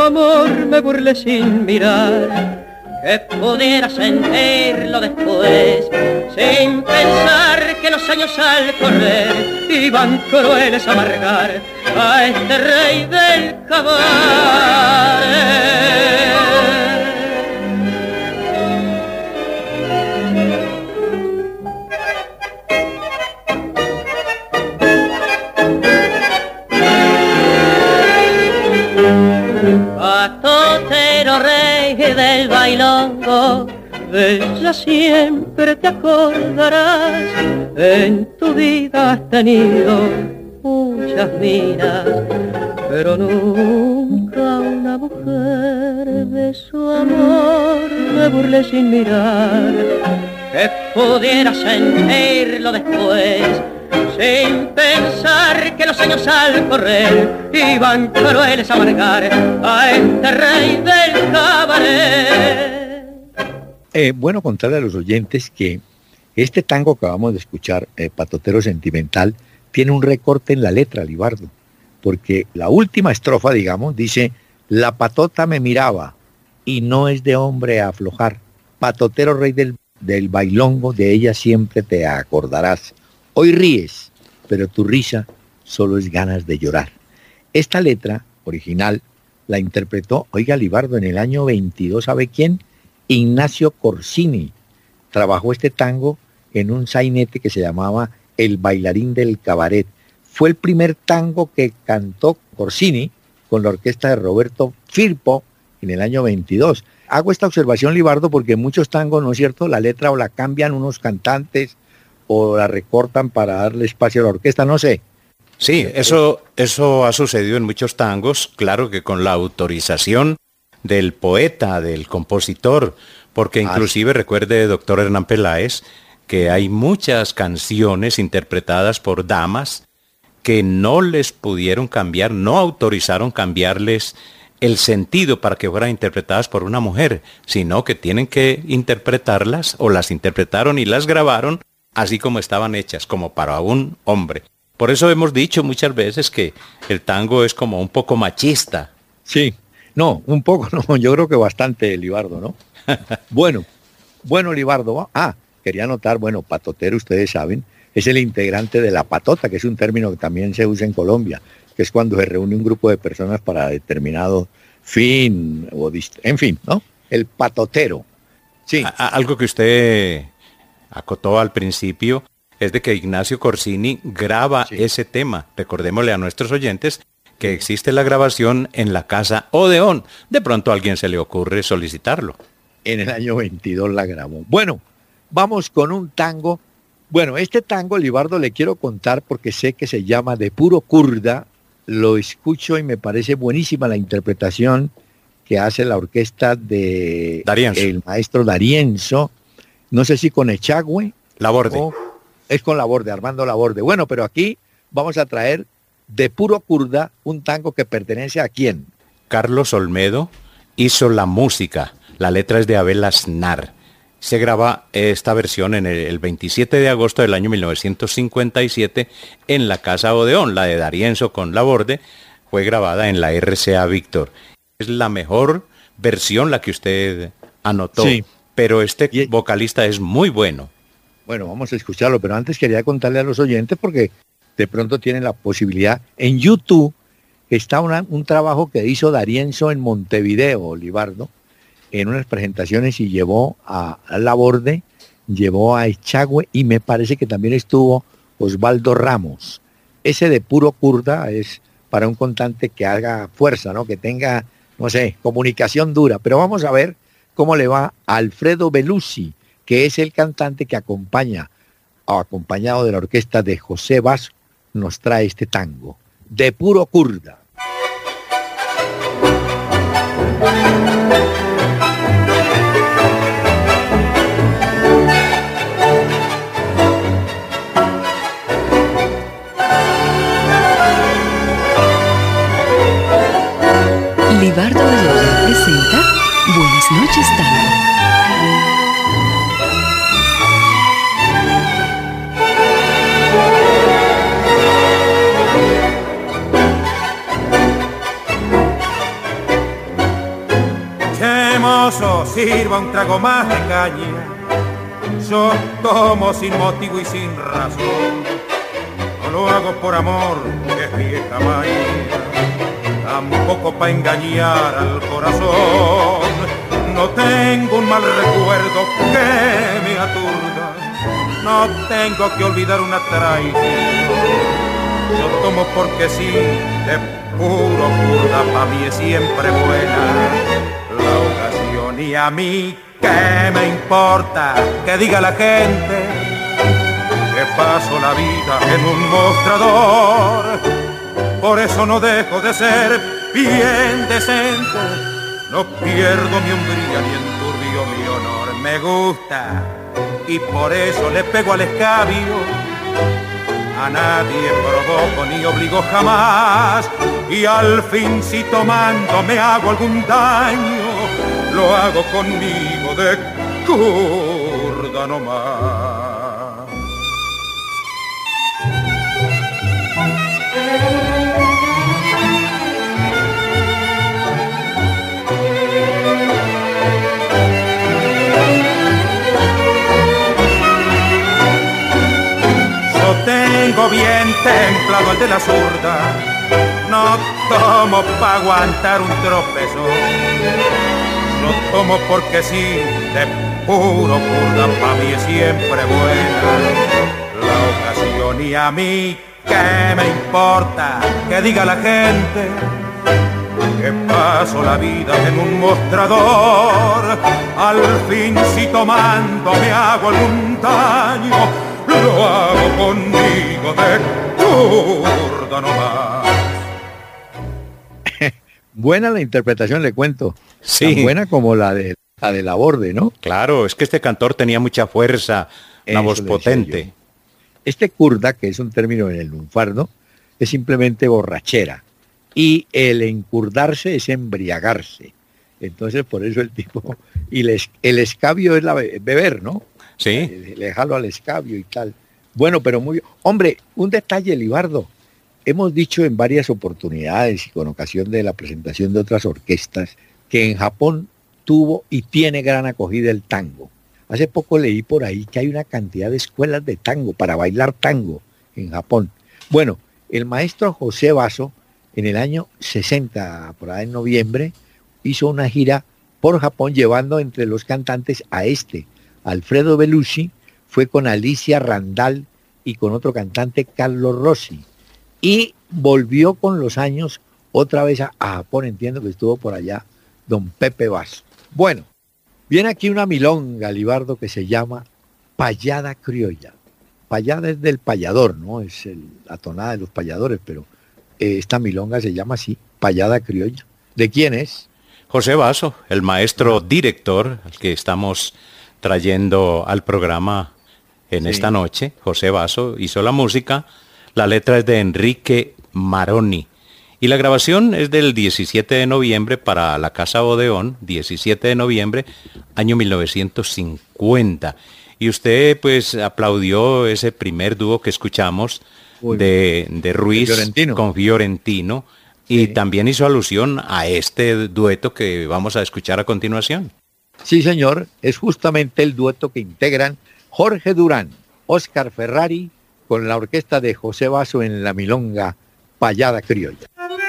amor me burlé sin mirar, que pudiera sentirlo después, sin pensar que los años al correr iban crueles a amargar a este rey del cabaret. Patotero rey del bailongo, de ella siempre te acordarás. En tu vida has tenido muchas minas, pero nunca una mujer. De su amor me burlé sin mirar, que pudiera sentirlo después, sin pensar que los años al correr iban crueles a amargar a este rey del cabaret. Bueno, contarle a los oyentes que este tango que acabamos de escuchar, Patotero Sentimental, tiene un recorte en la letra, Libardo, porque la última estrofa, digamos, dice: la patota me miraba y no es de hombre a aflojar. Patotero rey del bailongo, de ella siempre te acordarás. Hoy ríes, pero tu risa solo es ganas de llorar. Esta letra original la interpretó, oiga, Libardo, en el año 22, ¿sabe quién? Ignacio Corsini. Trabajó este tango en un sainete que se llamaba El bailarín del cabaret. Fue el primer tango que cantó Corsini con la orquesta de Roberto Firpo en el año 22. Hago esta observación, Libardo, porque en muchos tangos, ¿no es cierto?, la letra o la cambian unos cantantes o la recortan para darle espacio a la orquesta, no sé. Sí, eso ha sucedido en muchos tangos, claro que con la autorización del poeta, del compositor, porque inclusive recuerde, doctor Hernán Peláez, que hay muchas canciones interpretadas por damas que no les pudieron cambiar, no autorizaron cambiarles el sentido para que fueran interpretadas por una mujer, sino que tienen que interpretarlas, o las interpretaron y las grabaron así como estaban hechas, como para un hombre. Por eso hemos dicho muchas veces que el tango es como un poco machista. Sí, no, un poco no, yo creo que bastante, Libardo, ¿no? Bueno, Libardo, quería anotar, bueno, patotero, ustedes saben, es el integrante de la patota, que es un término que también se usa en Colombia, que es cuando se reúne un grupo de personas para determinado fin, en fin, ¿no? El patotero. Sí. Algo que usted acotó al principio es de que Ignacio Corsini graba ese tema. Recordémosle a nuestros oyentes que existe la grabación en la Casa Odeón. De pronto a alguien se le ocurre solicitarlo. En el año 22 la grabó. Bueno, vamos con un tango. Bueno, este tango, Libardo, le quiero contar porque sé que se llama De Puro Kurda. Lo escucho y me parece buenísima la interpretación que hace la orquesta de el maestro D'Arienzo. No sé si con Echagüe. Laborde. Es con Laborde, Armando Laborde. Bueno, pero aquí vamos a traer De Puro Kurda, un tango que pertenece a ¿quién? Carlos Olmedo hizo la música. La letra es de Abel Aznar. Se graba esta versión en el 27 de agosto del año 1957 en la Casa Odeón. La de D'Arienzo con Laborde fue grabada en la RCA Víctor. Es la mejor versión la que usted anotó. Sí. Pero este vocalista es muy bueno. Bueno, vamos a escucharlo, pero antes quería contarle a los oyentes, porque de pronto tienen la posibilidad. En YouTube está un trabajo que hizo D'Arienzo en Montevideo, Libardo, en unas presentaciones, y llevó a Laborde, llevó a Echagüe, y me parece que también estuvo Osvaldo Ramos. Ese De Puro Kurda es para un cantante que haga fuerza, ¿no? Que tenga, no sé, comunicación dura. Pero vamos a ver cómo le va a Alfredo Belusi, que es el cantante que acompañado de la orquesta de José Basso, nos trae este tango, De Puro Kurda. Libardo Bedoya presenta Buenas noches, Tango. mozo, sirva un trago más de caña. Yo tomo sin motivo y sin razón. No lo hago por amor, que es vieja maña, tampoco pa' engañar al corazón. No tengo un mal recuerdo que me aturda, no tengo que olvidar una traición. Yo tomo porque sí, de puro curda, pa' mí es siempre buena la ocasión. Y a mí, ¿qué me importa que diga la gente que paso la vida en un mostrador? Por eso no dejo de ser bien decente, no pierdo mi hombría ni enturbio mi honor. Me gusta y por eso le pego al escabio. A nadie provoco ni obligo jamás, y al fin si tomando me hago algún daño, lo hago conmigo de curda nomás. Tengo bien templado el de la zurda, no tomo pa' aguantar un tropezón. No tomo porque sí, de puro curda, pa' mí es siempre buena la ocasión. Y a mí, ¿qué me importa que diga la gente que paso la vida en un mostrador? Al fin si tomando me hago algún daño, lo hago conmigo de curda nomás. Buena la interpretación, le cuento. Sí. Tan buena como la de Laborde, ¿no? Claro, es que este cantor tenía mucha fuerza, una voz potente. Este curda, que es un término en el lunfardo, es simplemente borrachera. Y el encurdarse es embriagarse. Entonces, por eso el tipo... Y el escabio es beber, ¿no? Sí. Le jalo al escabio y tal. Bueno, pero muy... Hombre, un detalle, Libardo. Hemos dicho en varias oportunidades y con ocasión de la presentación de otras orquestas que en Japón tuvo y tiene gran acogida el tango. Hace poco leí por ahí que hay una cantidad de escuelas de tango para bailar tango en Japón. Bueno, el maestro José Basso en el año 60, por ahí en noviembre, hizo una gira por Japón llevando entre los cantantes a Alfredo Belushi, fue con Alicia Randall y con otro cantante, Carlos Rossi. Y volvió con los años otra vez a Japón, entiendo que estuvo por allá don Pepe Basso. Bueno, viene aquí una milonga, Libardo, que se llama Payada Criolla. Payada es del payador, ¿no? Es la tonada de los payadores, pero esta milonga se llama así, Payada Criolla. ¿De quién es? José Basso, el maestro director, al que estamos trayendo al programa en esta noche. José Basso hizo la música, la letra es de Enrique Maroni y la grabación es del 17 de noviembre para la Casa Odeón, 17 de noviembre, año 1950. Y usted pues aplaudió ese primer dúo que escuchamos de Ruiz con Fiorentino y también hizo alusión a este dueto que vamos a escuchar a continuación. Sí, señor, es justamente el dueto que integran Jorge Durán, Óscar Ferrari, con la orquesta de José Basso en la milonga Payada Criolla.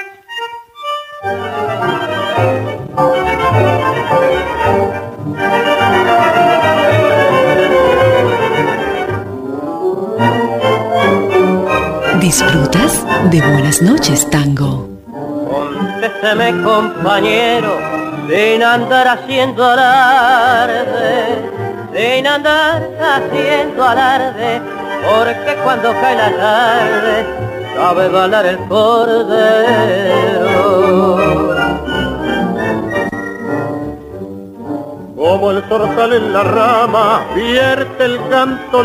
¿Disfrutas de Buenas noches, Tango? Contésteme, compañero, sin andar haciendo alarde, sin andar haciendo alarde, porque cuando cae la tarde sabe bailar el cordero. Como el zorzal en la rama vierte el canto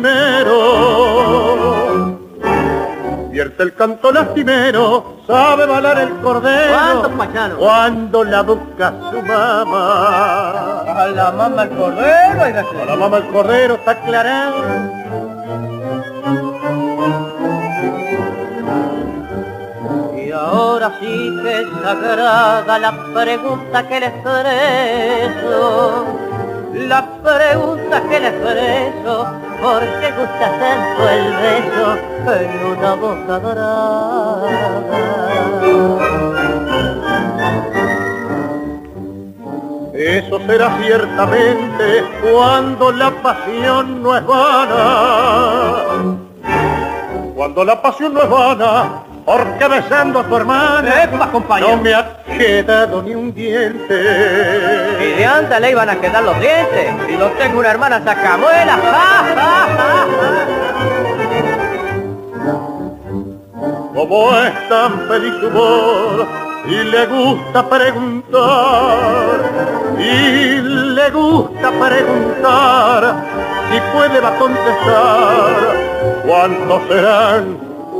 lastimero, vierte el canto lastimero, sabe bailar el cordero. ¿Cuándo, Pachano? Cuando la busca su mamá. A la mamá el cordero, a la mamá el cordero, está aclarado. Y ahora Ahora sí que es sagrada la pregunta que le expreso, la pregunta que le expreso, ¿por qué gusta tanto el beso en una boca dorada? Eso será ciertamente cuando la pasión no es vana. Cuando la pasión no es vana, porque besando a tu hermana ¡Epa, compañero! no me ha quedado ni un diente. Y de antes le iban a quedar los dientes. Si no tengo una hermana sacamuela. ¡Ja, ja, ja, ja! Como es tan feliz su voz y le gusta preguntar, y le gusta preguntar, si puede va a contestar, ¿cuántos serán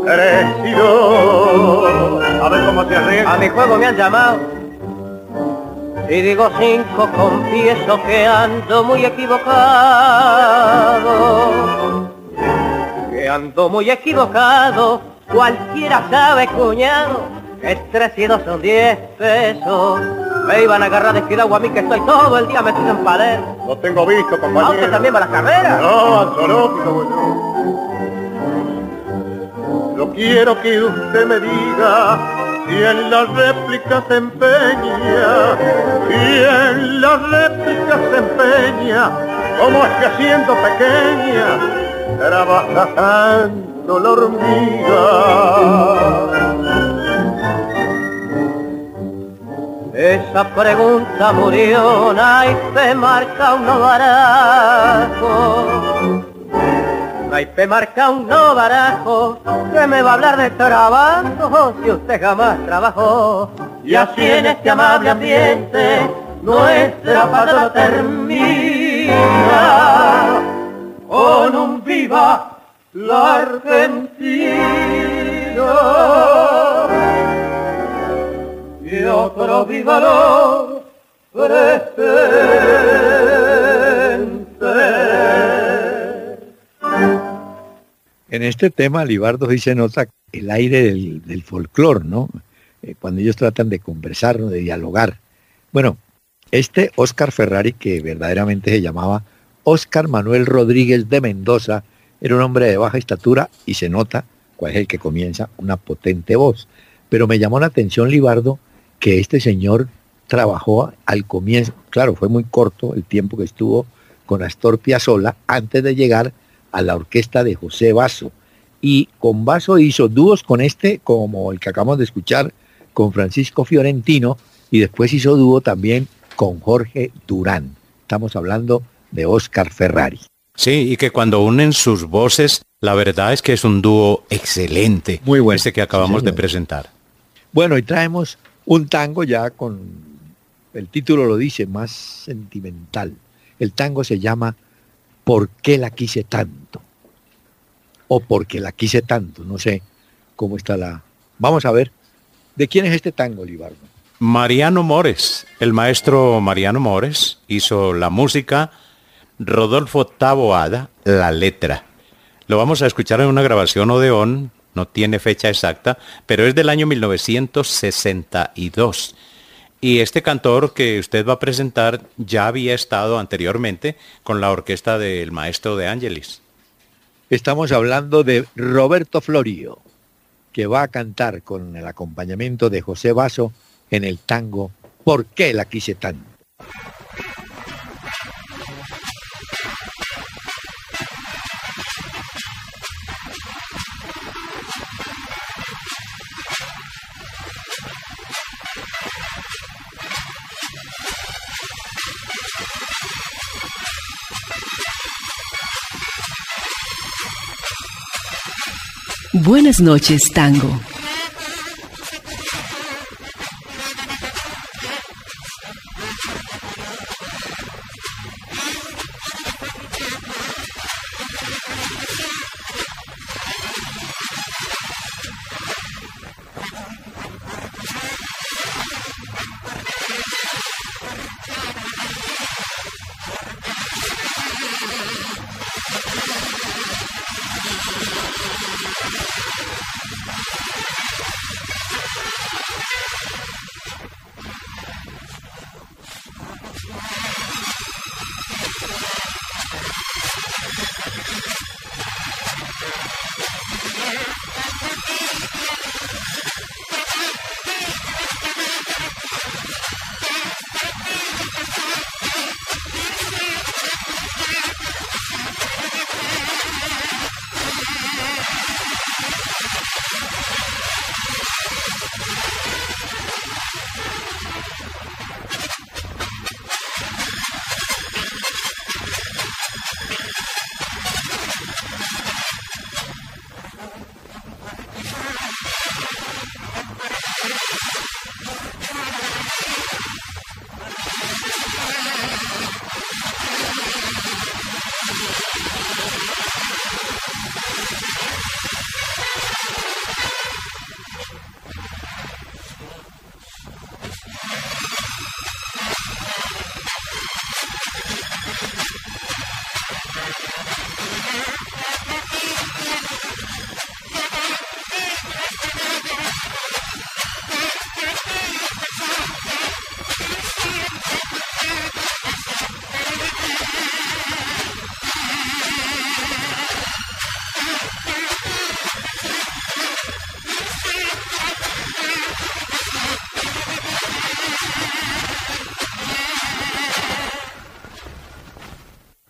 crecidos? A ver cómo se arregla. A mi juego me han llamado. Si digo 5, confieso que ando muy equivocado. Que ando muy equivocado. Cualquiera sabe, cuñado, que 3 y 2 son 10 pesos. Me iban a agarrar descuidado a mí que estoy todo el día metido en Palermo. Lo tengo visto, compañero. ¿A usted también va a las carreras? No, al zoológico, bueno. Yo quiero que usted me diga si en las réplicas se empeña, si en las réplicas se empeña, cómo es que siendo pequeña trabaja tanto la hormiga. Esa pregunta murió, naipe marca un no barajo. Naipe marca un no barajo, que me va a hablar de trabajo si usted jamás trabajó. Y así en este amable ambiente nuestra patria termina con un viva la Argentina y otro viva lo presente. En este tema, Libardo, sí se nota el aire del folclore, ¿no? Cuando ellos tratan de conversar, ¿no? De dialogar. Bueno, este Óscar Ferrari, que verdaderamente se llamaba Óscar Manuel Rodríguez de Mendoza, era un hombre de baja estatura y se nota cuál es el que comienza una potente voz. Pero me llamó la atención, Libardo, que este señor trabajó al comienzo, claro, fue muy corto el tiempo que estuvo con Astor Piazzolla antes de llegar a la orquesta de José Basso. Y con Basso hizo dúos con este, como el que acabamos de escuchar, con Francisco Fiorentino, y después hizo dúo también con Jorge Durán. Estamos hablando de Óscar Ferrari. Sí, y que cuando unen sus voces, la verdad es que es un dúo excelente. Muy bueno. Este que acabamos Sí, de presentar. Bueno, y traemos un tango ya con, el título lo dice, más sentimental. El tango se llama ¿Por qué la quise tanto? O porque la quise tanto, no sé cómo está la... Vamos a ver, ¿de quién es este tango, Libardo? Mariano Mores, el maestro Mariano Mores, hizo la música, Rodolfo Taboada, la letra. Lo vamos a escuchar en una grabación Odeón, no tiene fecha exacta, pero es del año 1962. Y este cantor que usted va a presentar ya había estado anteriormente con la orquesta del maestro de Ángelis. Estamos hablando de Roberto Florio, que va a cantar con el acompañamiento de José Basso en el tango ¿Por qué la quise tanto? Buenas noches, tango.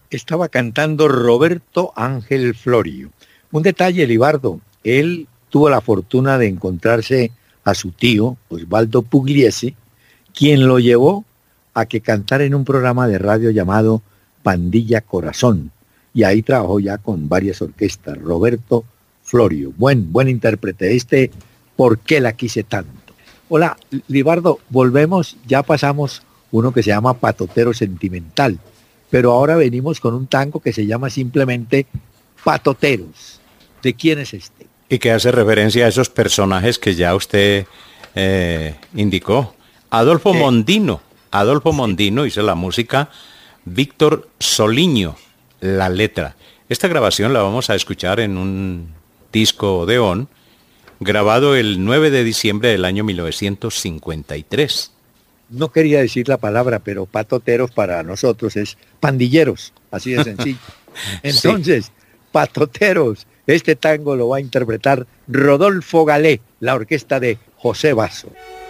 estaba cantando Roberto Ángel Florio. Un detalle, Libardo, él tuvo la fortuna de encontrarse a su tío, Osvaldo Pugliese, quien lo llevó a que cantara en un programa de radio llamado Pandilla Corazón. Y ahí trabajó ya con varias orquestas. Roberto Florio, buen intérprete. ¿Por qué la quise tanto? Hola, Libardo, volvemos, ya pasamos uno que se llama Patotero Sentimental, pero ahora venimos con un tango que se llama simplemente Patoteros. ¿De quién es este? Y que hace referencia a esos personajes que ya usted indicó. Adolfo Mondino hizo la música, Víctor Soliño la letra. Esta grabación la vamos a escuchar en un disco Odeón, grabado el 9 de diciembre del año 1953. No quería decir la palabra, pero patoteros para nosotros es pandilleros, así de sencillo. Entonces, sí. Patoteros, este tango lo va a interpretar Rodolfo Galé, la orquesta de José Basso.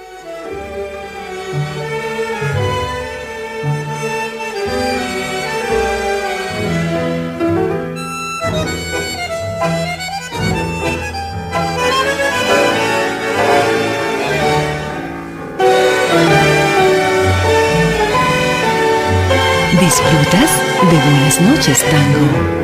Disfrutas de Buenas noches, Tango.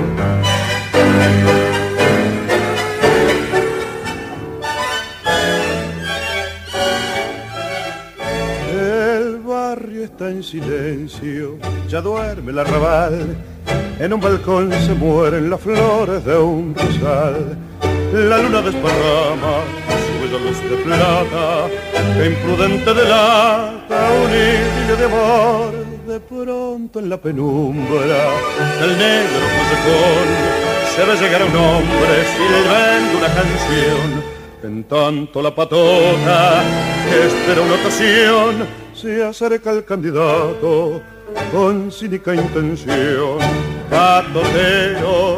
El barrio está en silencio, ya duerme el arrabal. En un balcón se mueren las flores de un rosal. La luna desparrama su bella luz de plata, que imprudente delata un idilio de amor. De pronto en la penumbra del negro callejón se ve llegar a un hombre silbando una canción. En tanto la patota que espera una ocasión se acerca al candidato con cínica intención. Patoteros,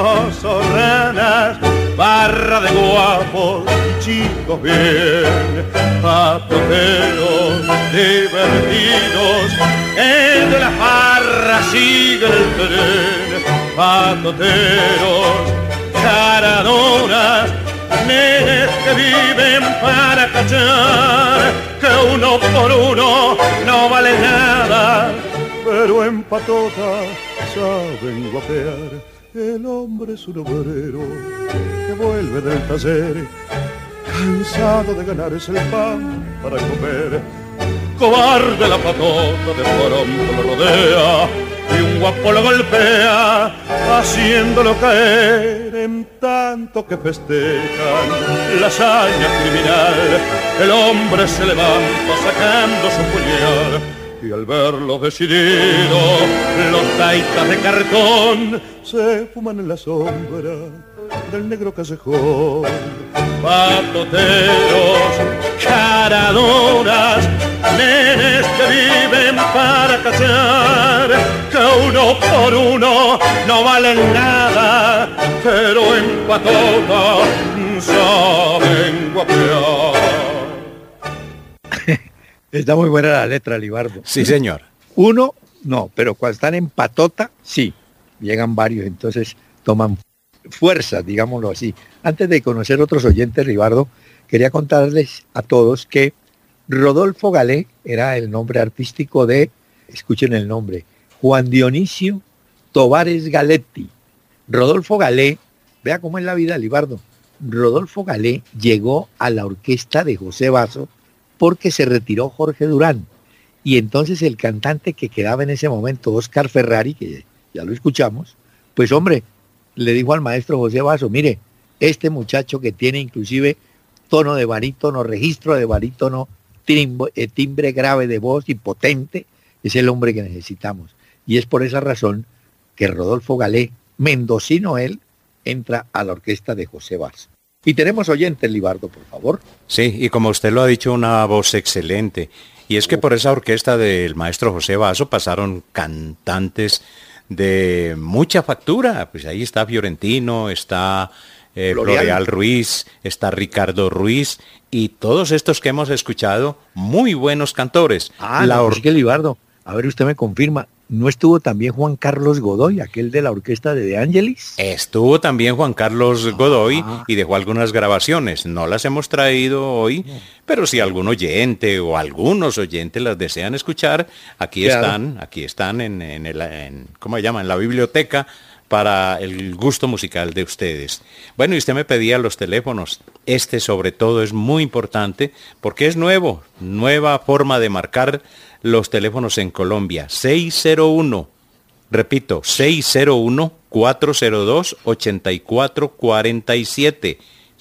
mozorranas, barra de guapos y chicos bien. Patoteros divertidos, el de la farra sigue el tren. Patoteros, caradoras, nenes que viven para cachar, que uno por uno no vale nada, pero en patota saben guapear. El hombre es un obrero que vuelve del taller, cansado de ganarse el pan para comer. Cobarde la patota, de pronto lo rodea y un guapo lo golpea, haciéndolo caer. En tanto que festejan la hazaña criminal, el hombre se levanta sacando su puñal, y al verlo decidido, los taitas de cartón se fuman en la sombra del negro callejón. Patoteros, caradoras, nenes que viven para cachar, que uno por uno no valen nada, pero en patota saben guapear. Está muy buena la letra, Libardo. Sí, señor. Uno, no, pero cuando están en patota, sí. Llegan varios, entonces toman fuerza, digámoslo así. Antes de conocer otros oyentes, Libardo, quería contarles a todos que Rodolfo Galé era el nombre artístico de, escuchen el nombre, Juan Dionisio Tovares Galetti. Rodolfo Galé, vea cómo es la vida, Libardo. Rodolfo Galé llegó a la orquesta de José Basso porque se retiró Jorge Durán. Y entonces el cantante que quedaba en ese momento, Oscar Ferrari, que ya lo escuchamos, pues hombre, le dijo al maestro José Basso, mire, este muchacho que tiene inclusive tono de barítono, registro de barítono, timbre grave de voz y potente, es el hombre que necesitamos. Y es por esa razón que Rodolfo Galé, mendocino él, entra a la orquesta de José Basso. Y tenemos oyentes, Libardo, por favor. Sí, y como usted lo ha dicho, una voz excelente. Y es que por esa orquesta del maestro José Basso pasaron cantantes de mucha factura. Pues ahí está Fiorentino, está Floreal Ruiz, está Ricardo Ruiz, y todos estos que hemos escuchado, muy buenos cantores. Sí que Libardo, a ver, usted me confirma, ¿no estuvo también Juan Carlos Godoy, aquel de la orquesta de De Angelis? Estuvo también Juan Carlos Godoy y dejó algunas grabaciones. No las hemos traído hoy, pero si algún oyente o algunos oyentes las desean escuchar, aquí están ¿cómo se llama? En la biblioteca para el gusto musical de ustedes. Bueno, y usted me pedía los teléfonos. Este sobre todo es muy importante porque es nueva forma de marcar los teléfonos en Colombia. 601, repito, 601-402-8447.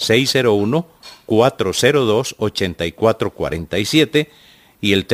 601-402-8447 y el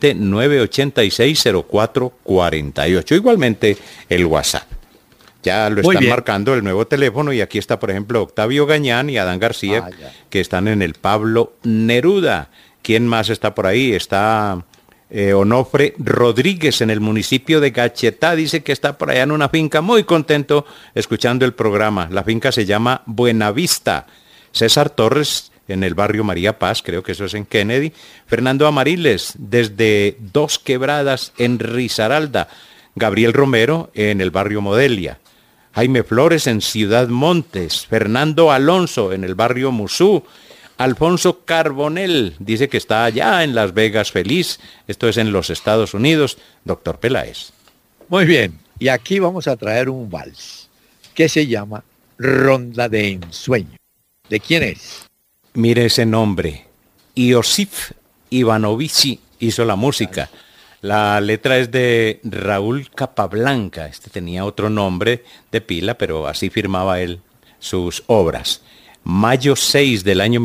320-986-0448. Igualmente el WhatsApp. Ya lo están marcando el nuevo teléfono y aquí está, por ejemplo, Octavio Gañán y Adán García, que están en el Pablo Neruda. ¿Quién más está por ahí? Está Onofre Rodríguez en el municipio de Gachetá. Dice que está por allá en una finca muy contento escuchando el programa. La finca se llama Buenavista. César Torres en el barrio María Paz, creo que eso es en Kennedy. Fernando Amariles desde Dos Quebradas en Risaralda. Gabriel Romero en el barrio Modelia. Jaime Flores en Ciudad Montes. Fernando Alonso en el barrio Musú. Alfonso Carbonell dice que está allá en Las Vegas feliz. Esto es en los Estados Unidos. Doctor Peláez. Muy bien. Y aquí vamos a traer un vals que se llama Ronda de Ensueño. ¿De quién es? Mire ese nombre. Iosif Ivanovici hizo la música. La letra es de Raúl Capablanca. Este tenía otro nombre de pila, pero así firmaba él sus obras. Mayo 6 del año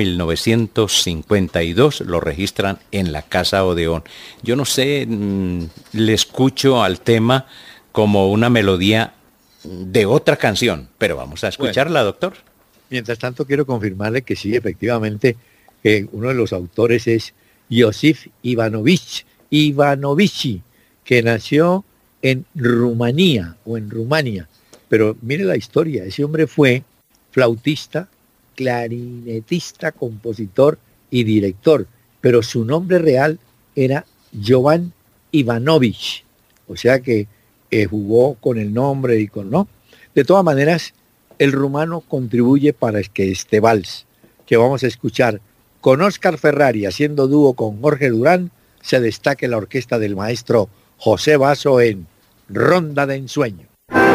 1952 lo registran en la Casa Odeón. Yo no sé, le escucho al tema como una melodía de otra canción, pero vamos a escucharla, doctor. Mientras tanto, quiero confirmarle que sí, efectivamente, uno de los autores es Iosif Ivanovici, que nació en Rumanía, pero mire la historia, ese hombre fue flautista, clarinetista, compositor y director, pero su nombre real era Jovan Ivanovic, o sea que jugó con el nombre y con no. De todas maneras, el rumano contribuye para que este vals que vamos a escuchar con Óscar Ferrari haciendo dúo con Jorge Durán se destaque la orquesta del maestro José Basso en Ronda de Ensueño.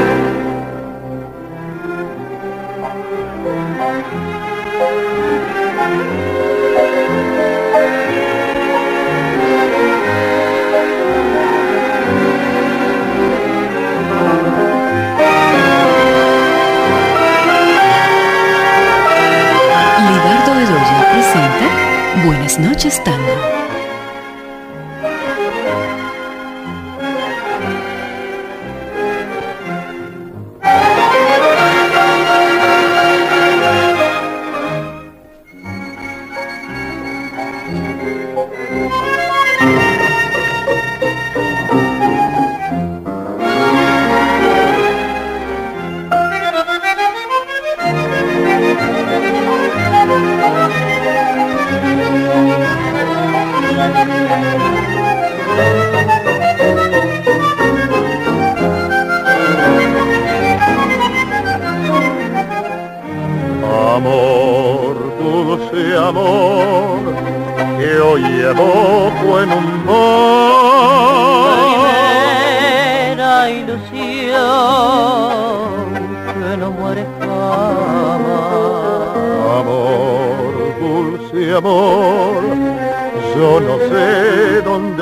Libardo Bedoya presenta Buenas noches, Tango. Amor, dulce amor, que hoy evoco en un bar. Primera ilusión que no muere jamás. Amor, dulce amor, yo no sé dónde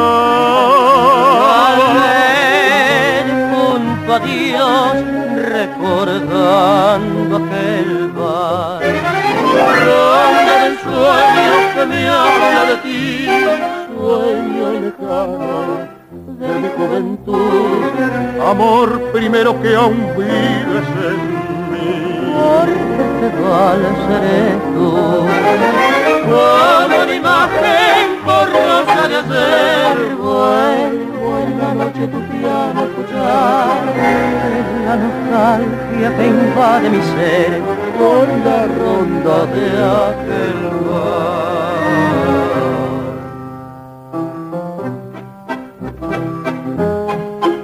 Al estás. ver junto a Dios recordando aquel bar, ronda del sueño que me habla de ti, sueño lejano de mi juventud, Amor primero que aún vives en mí. porque este vals eres tú, como una imagen borrosa de ayer, vuelvo en la noche tu piano a escuchar, es la nostalgia que invade mi ser, por la ronda de aquel bar.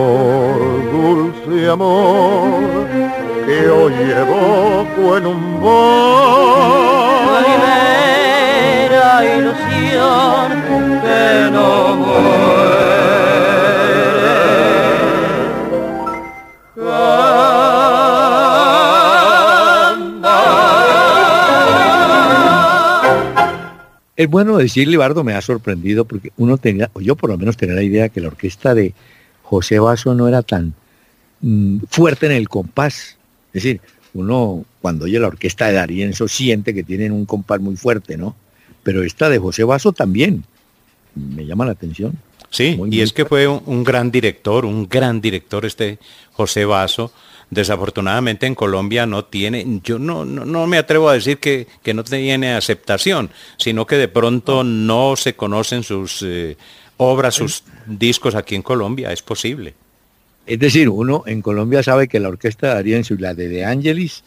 dulce amor, que hoy evoco en un bar. Primera ilusión que no muere. Es bueno decir, Libardo, me ha sorprendido porque uno tenía, o yo por lo menos tenía la idea que la orquesta de José Basso no era tan fuerte en el compás. Es decir, uno cuando oye la orquesta de D'Arienzo siente que tienen un compás muy fuerte, ¿no? Pero esta de José Basso también me llama la atención. Sí, y es que fue un gran director este José Basso. Desafortunadamente en Colombia no tiene, yo no me atrevo a decir que no tiene aceptación, sino que de pronto no se conocen sus obras, sus discos aquí en Colombia, es posible. Es decir, uno en Colombia sabe que la orquesta de D'Arienzo y la de Angelis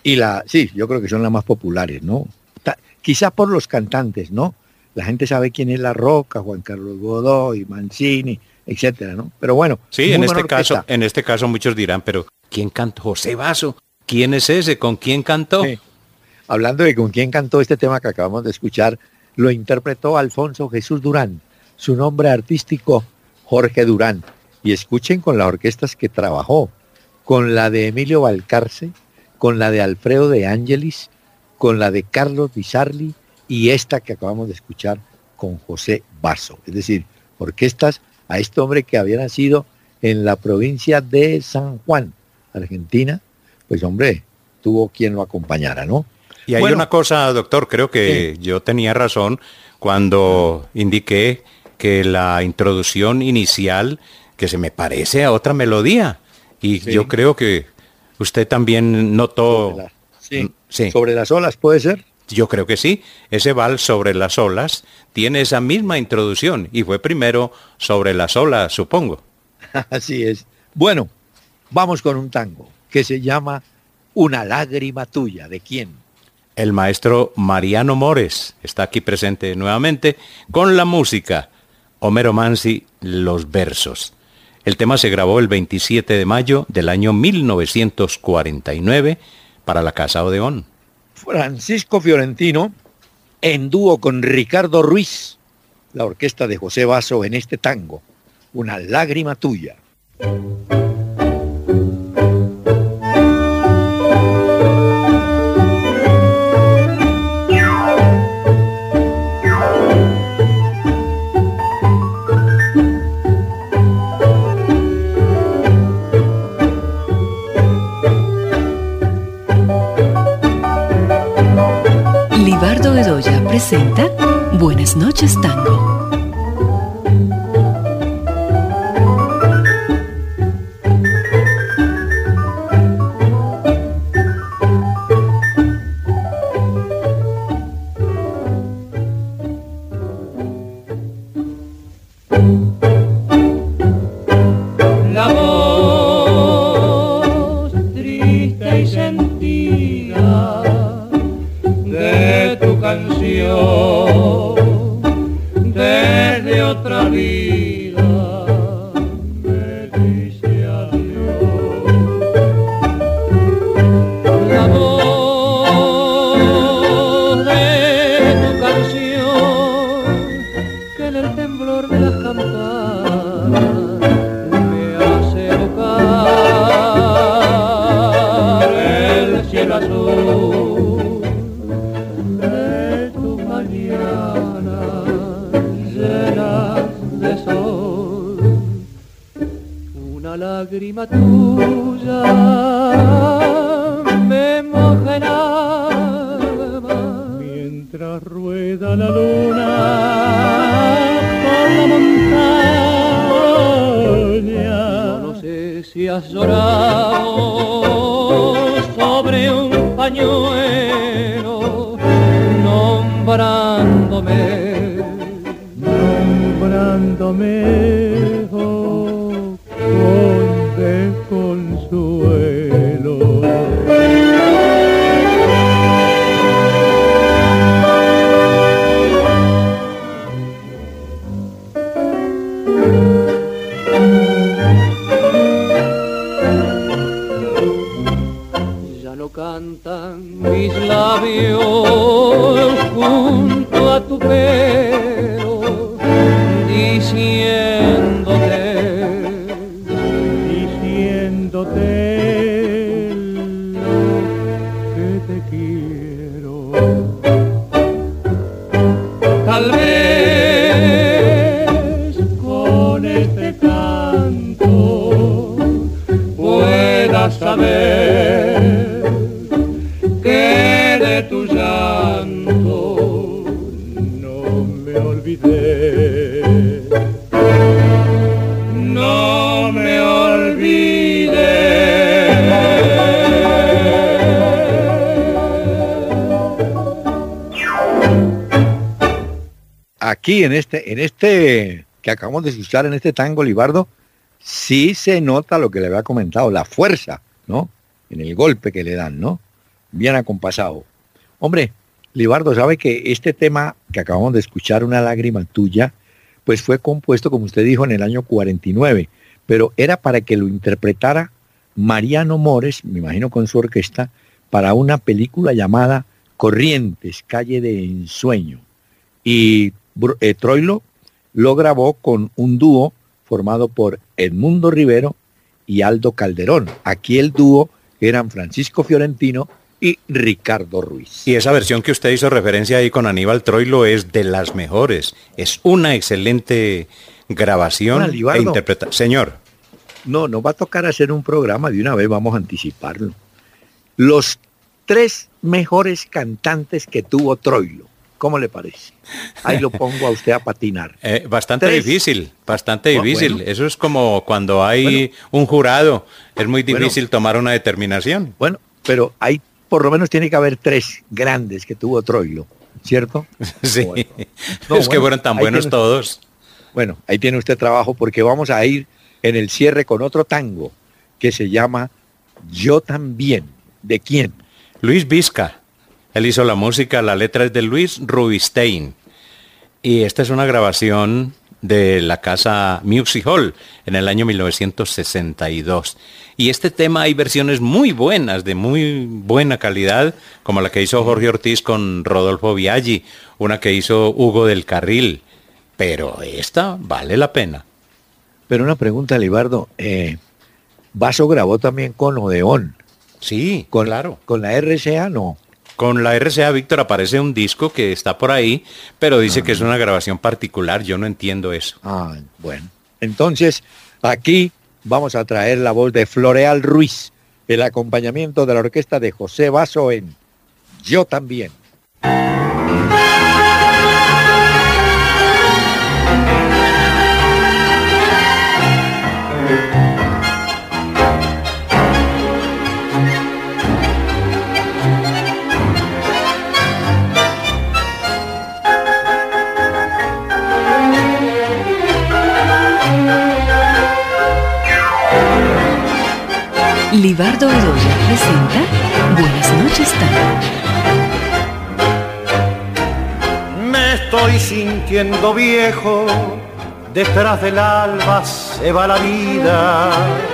sí, yo creo que son las más populares, ¿no? Quizá por los cantantes, ¿no? La gente sabe quién es La Roca, Juan Carlos Godoy, Mancini, etcétera, ¿no? Pero bueno. Sí, en este caso muchos dirán, pero ¿quién cantó? José Basso. ¿Quién es ese? ¿Con quién cantó? Sí. Hablando de con quién cantó, este tema que acabamos de escuchar, lo interpretó Alfonso Jesús Durán, su nombre artístico Jorge Durán. Y escuchen con las orquestas que trabajó, con la de Emilio Valcarce, con la de Alfredo de Angelis, con la de Carlos Di Sarli y esta que acabamos de escuchar con José Basso. Es decir, orquestas a este hombre que había nacido en la provincia de San Juan, Argentina, pues hombre, tuvo quien lo acompañara, ¿no? Y hay una cosa, doctor, creo que yo tenía razón cuando indiqué que la introducción inicial, que se me parece a otra melodía, y yo creo que usted también notó... Sobre las olas, ¿puede ser? Yo creo que sí, ese vals Sobre las olas tiene esa misma introducción y fue primero Sobre las olas, supongo. Así es. Bueno, vamos con un tango que se llama Una lágrima tuya. ¿De quién? El maestro Mariano Mores está aquí presente nuevamente con la música. Homero Manzi, los versos. El tema se grabó el 27 de mayo del año 1949 para la Casa Odeón. Francisco Fiorentino, en dúo con Ricardo Ruiz, la orquesta de José Basso en este tango, Una lágrima tuya. Libardo Bedoya presenta Buenas noches, Tango. La voz triste y sentida de tu canción desde otra vida me dice adiós. La voz de tu canción que en el temblor de las campanas me hace evocar el cielo azul de tus mañanas llenas de sol. Una lágrima tuya me moja el alma mientras rueda la luna por la montaña. No sé si has llorado sobre un pañuelo nombrándome, oh, con desconsuelo. cantan mis labios junto a tu pelo, diciéndote que te quiero. Tal vez con este canto puedas saber que de tu llanto no me olvidé. No me olvidé. Aquí en este que acabamos de escuchar, en este tango, Libardo, sí se nota lo que le había comentado, la fuerza, ¿no? En el golpe que le dan, ¿no? Bien acompasado. Hombre, Libardo, ¿sabe que este tema que acabamos de escuchar, Una lágrima tuya, pues fue compuesto, como usted dijo, en el año 49, pero era para que lo interpretara Mariano Mores, me imagino con su orquesta, para una película llamada Corrientes, calle de ensueño. Y Troilo lo grabó con un dúo formado por Edmundo Rivero y Aldo Calderón. Aquí el dúo eran Francisco Fiorentino y Ricardo Ruiz. Y esa versión que usted hizo referencia ahí con Aníbal Troilo es de las mejores. Es una excelente grabación e interpretación. Señor. No, nos va a tocar hacer un programa de una vez, vamos a anticiparlo. Los 3 mejores cantantes que tuvo Troilo. ¿Cómo le parece? Ahí lo pongo a usted a patinar. Bastante difícil. Bueno. Eso es como cuando hay un jurado. Es muy difícil tomar una determinación. Bueno, pero hay por lo menos tiene que haber 3 grandes que tuvo Troilo, ¿cierto? Sí. Bueno. Que fueron tan buenos todos. Bueno, ahí tiene usted trabajo porque vamos a ir en el cierre con otro tango que se llama Yo también. ¿De quién? Luis Vizca. Él hizo la música, la letra es de Luis Rubinstein. Y esta es una grabación de la casa Music Hall en el año 1962. Y este tema hay versiones muy buenas, de muy buena calidad, como la que hizo Jorge Ortiz con Rodolfo Biaggi, una que hizo Hugo del Carril. Pero esta vale la pena. Pero una pregunta, Libardo. Basso grabó también con Odeón. Sí, claro. ¿Con la RCA no? Con la RCA, Víctor, aparece un disco que está por ahí, pero dice que es una grabación particular. Yo no entiendo eso. Bueno. Entonces, aquí vamos a traer la voz de Floreal Ruiz, el acompañamiento de la orquesta de José Basso en Yo también. Libardo Bedoya presenta Buenas noches, tango. Me estoy sintiendo viejo, detrás del alba se va la vida.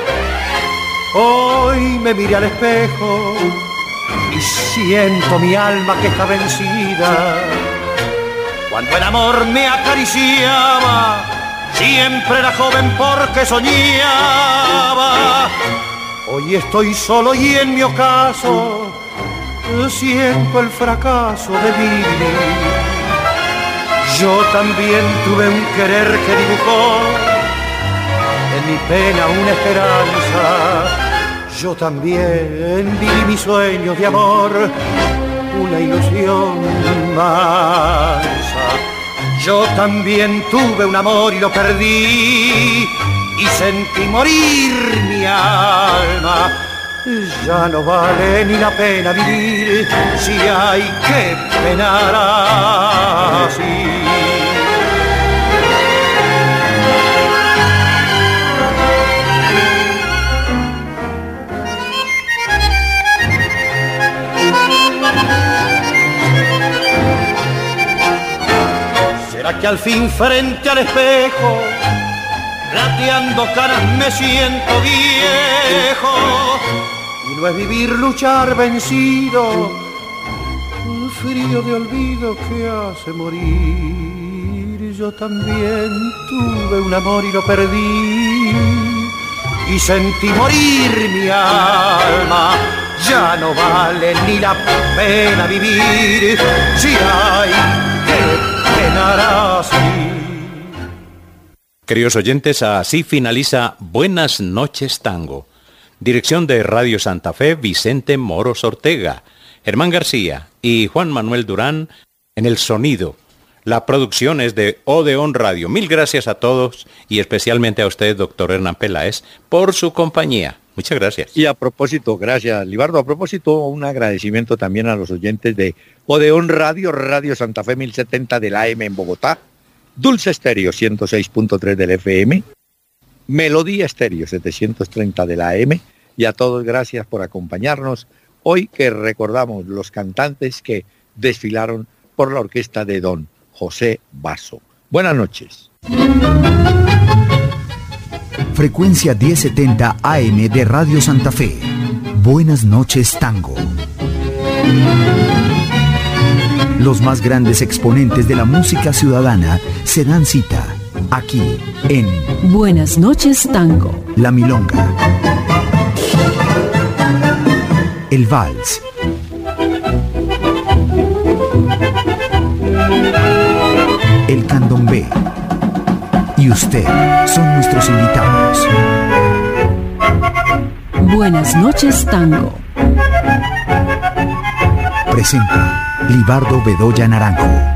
Hoy me miré al espejo y siento mi alma que está vencida. Cuando el amor me acariciaba, siempre era joven porque soñaba. Hoy estoy solo y en mi ocaso siento el fracaso de vivir. Yo también tuve un querer que dibujó en mi pena una esperanza. Yo también viví mis sueños de amor, una ilusión mansa. Yo también tuve un amor y lo perdí, y sentí morir mi alma. Ya no vale ni la pena vivir si hay que penar así. ¿Será que al fin frente al espejo, plateando caras, me siento viejo? Y no es vivir, luchar vencido, un frío de olvido que hace morir. Yo también tuve un amor y lo perdí, y sentí morir mi alma. Ya no vale ni la pena vivir, si hay que penar así. Queridos oyentes, así finaliza Buenas noches Tango. Dirección de Radio Santa Fe, Vicente Moros Ortega, Germán García y Juan Manuel Durán en el sonido. La producción es de Odeón Radio. Mil gracias a todos y especialmente a usted, doctor Hernán Peláez, por su compañía. Muchas gracias. Y a propósito, gracias, Libardo. A propósito, un agradecimiento también a los oyentes de Odeón Radio, Radio Santa Fe 1070 del AM en Bogotá, Dulce Estéreo 106.3 del FM, Melodía Estéreo 730 de la AM, y a todos gracias por acompañarnos hoy que recordamos los cantantes que desfilaron por la orquesta de don José Basso. Buenas noches. Frecuencia 1070 AM de Radio Santa Fe. Buenas noches Tango. Los más grandes exponentes de la música ciudadana se dan cita aquí en Buenas noches Tango. La Milonga, el Vals, el Candombe y usted son nuestros invitados. Buenas noches Tango. Presenta Libardo Bedoya Naranjo.